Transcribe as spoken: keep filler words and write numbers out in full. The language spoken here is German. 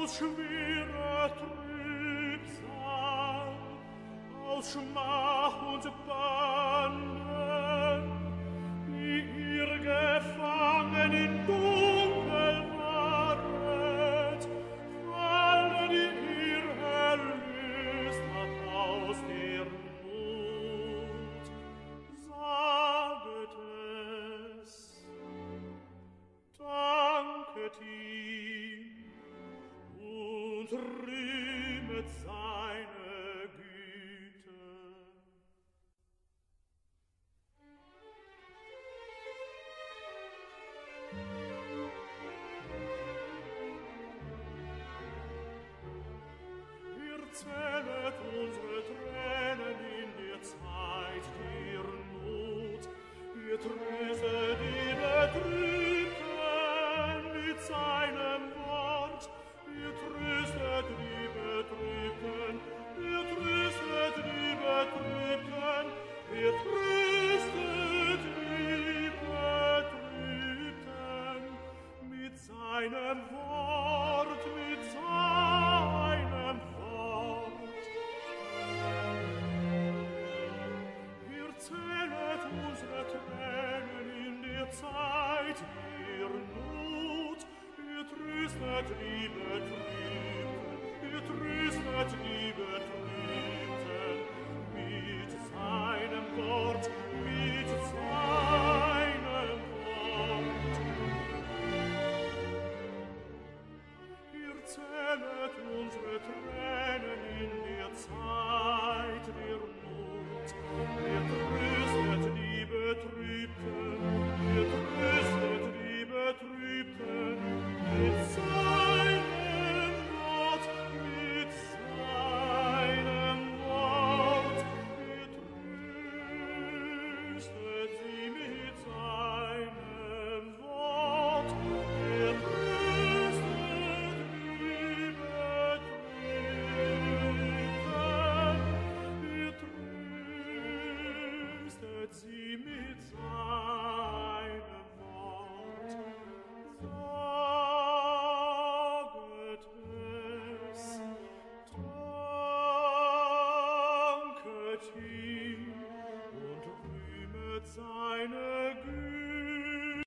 aus schwerer Trübsal, aus Schmach und Bannen, die ihr gefangen in Dunkel waret, fallen ihr erlöst hat aus der Not. Saget es, danket ihm und rühmet seine Güte. Ihr zählet unsere Tränen in der Zeit der Not, ihr tröstet die Betrübten mit seinem Wort, ihr tröstet die Betrübten, ihr tröstet die Betrübten, ihr tröstet die Betrübten mit seinem Wort, mit seinem Wort. Ihr zählet unsere Tränen in der Zeit der Not, ihr tröstet die Betrübten, ihr tröstet die Betrübten mit seinem Wort, mit seinem Wort. Ihr zählet unsere Tränen in der Zeit der Not, ihr tröstet die Betrübten